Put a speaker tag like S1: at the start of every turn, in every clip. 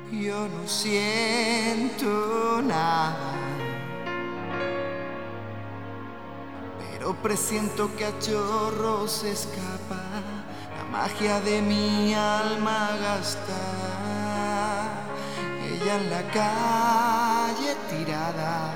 S1: Yo no siento nada, pero presiento que a chorros se escapa la magia de mi alma gastada. Ella en la calle tirada,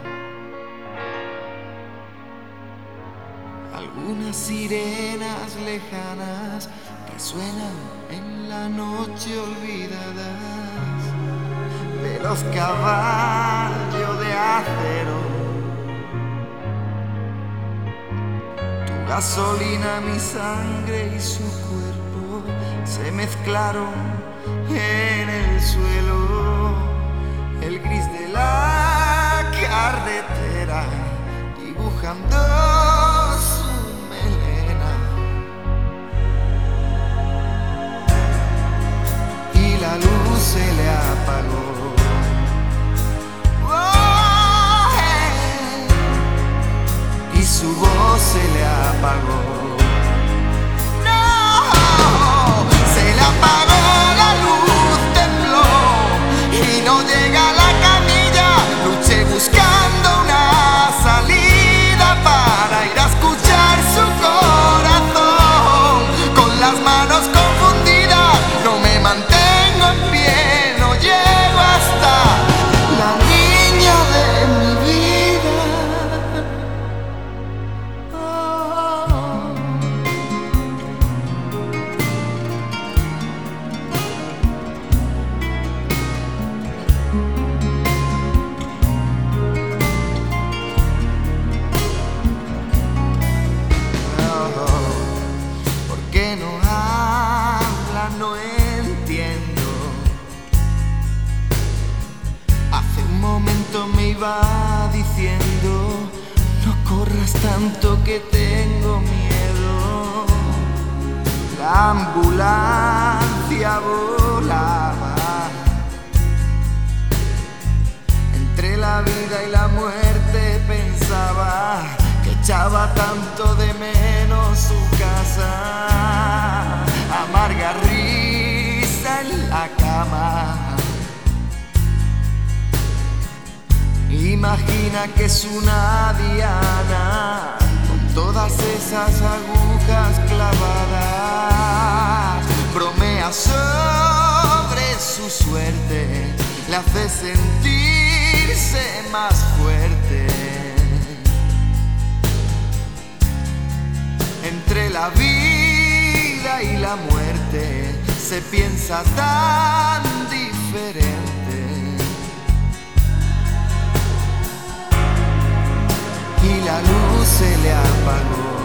S1: algunas sirenas lejanas resuenan en la noche olvidadas de los caballos de acero. Tu gasolina, mi sangre y su cuerpo se mezclaron en el suelo. El gris de la carretera dibujando su melena, y la luz se le apagó. Y su voz se le apagó. No, se le apagó la luz, tembló y no llega a la camilla. Luché buscando una salida para ir a escuchar su corazón. Con las manos confundidas no me mantengo en pie, no llego hasta la niña de mi vida. ¿Por qué no habla? No entiendo. Hace un momento me iba diciendo: no corras tanto que tengo miedo. La ambulancia volaba entre la vida y la muerte. Pensaba que echaba tanto de menos su casa, amarga risa en la cama. Imagina que es una diana con todas esas agujas clavadas. Bromea sobre su suerte, le hace sentirse más fuerte. Entre la vida y la muerte se piensa tan diferente. Y la luz se le apagó.